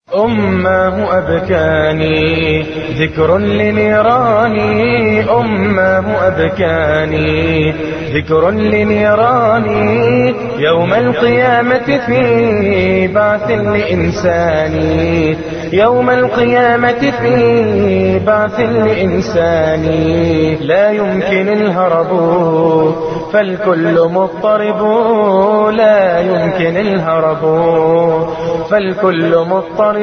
أماه أبكاني ذكر لنيراني، أماه أبكاني ذكر لنيراني، يوم القيامة في بعث لإنساني، يوم القيامة في بعث لإنساني. لا يمكن الهرب فالكل مضطرب، لا يمكن الهرب فالكل مضطرب،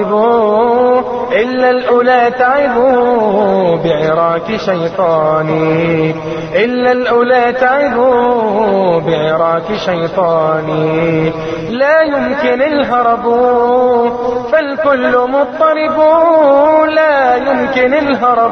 إلا الأولى تعبوا بعراك شيطاني، إلا الأولى تعبوا بعراك شيطاني. لا يمكن الهرب فالكل مضطرب، لا يمكن الهرب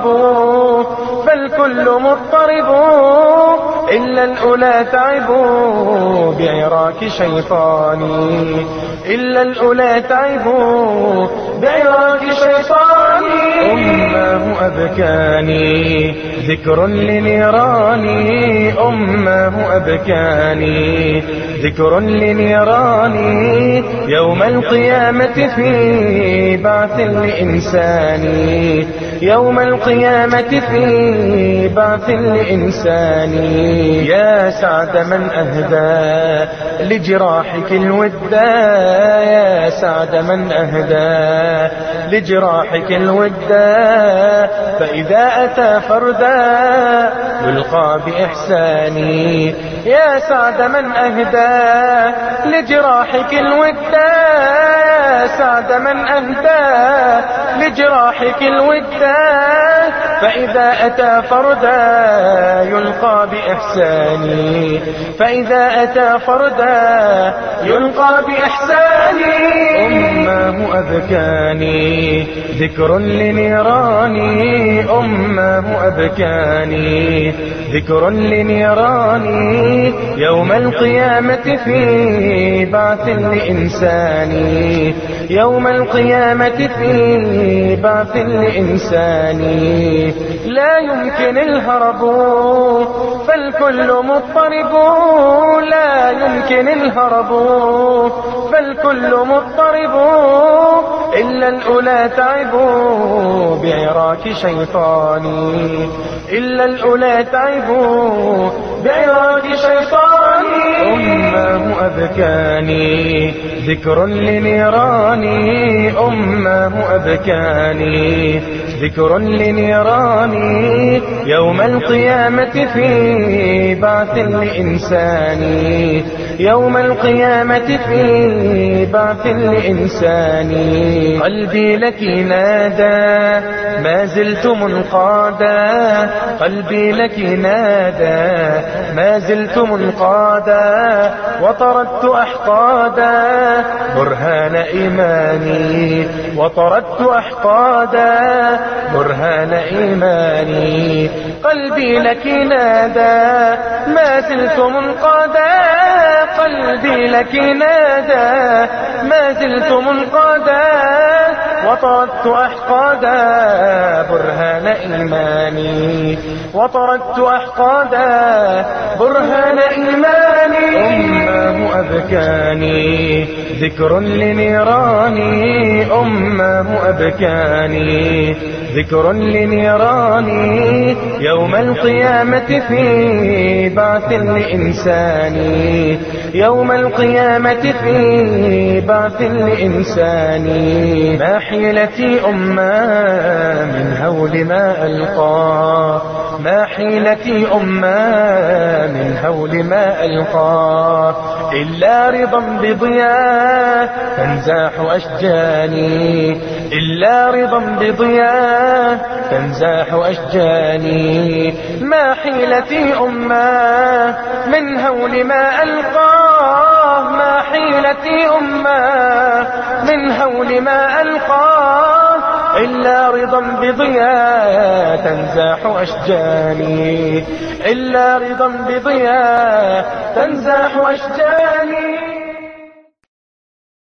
فالكل مضطرب، إلا الأولى تعبوا بعراك شيطاني، إلا الأولى تعبوا بعراك شيطاني. أماه أبكاني ذكر لنيراني، أماه أبكاني ذكر لنيراني، يوم القيامة في بعث لإنساني، يوم القيامة في بعث لإنساني. يا سعد من أهدى لجراحك الودا، يا سعد من أهدى لجراحك الودا، فإذا أتى فردا يلقى بإحساني. يا سعد من أهدى لجراحك الودا، يا سعد من أهدى لجراحك الودا، فإذا أتى فردا يلقى بإحساني، فإذا أتى فردا يلقى بإحساني. أماه أبكاني ذكر لنيراني، أماه أبكاني ذكر لنيراني، يوم القيامة في بعث لإنساني، يوم القيامة في بعث لإنساني. لا يمكن الهرب فالكل مضطرب، لا يمكن الهرب فالكل مضطرب، إلا الأولى تعبوا بعراك شيطاني، إلا الأولى تعبوا بعراك شيطاني. أماه أبكاني ذكر لنيراني، أماه أبكاني ذكر لنيراني، يوم القيامة في بعث لإنساني، يوم القيامة في بعث لإنساني. قلبي لك نادى ما زلت منقادا، قلبي لك نادى ما زلت منقادا، وطردت أحقادا برهان إيماني، وطردت أحقادا برهان إيماني. قلبي لك نادى ما زلت منقادا، قلبي لك نادى ما زلت منقادا، وطردت أحقادا برهان إيماني، وطردت أحقادا برهان إيماني. أماه أبكاني ذكر لنيراني، أماه أبكاني ذكر لنيراني، يوم القيامة في بعث لإنساني، يوم القيامة في بعث لإنساني. ما حيلتي أمّا من هول ما ألقى، ما حيلتي أمّا من هول ما ألقى، إلا رضا بضياء تنزاح أشجاني، إلا رضا بضياء تنزاح أشجاني. ما حيلتي أمّا من هول ما ألقاه، ما حيلتي أمّا من هول ما ألقاه، إلا رضا بضياء تنزاح أشجاني، إلا رضا بضياء تنزاح أشجاني.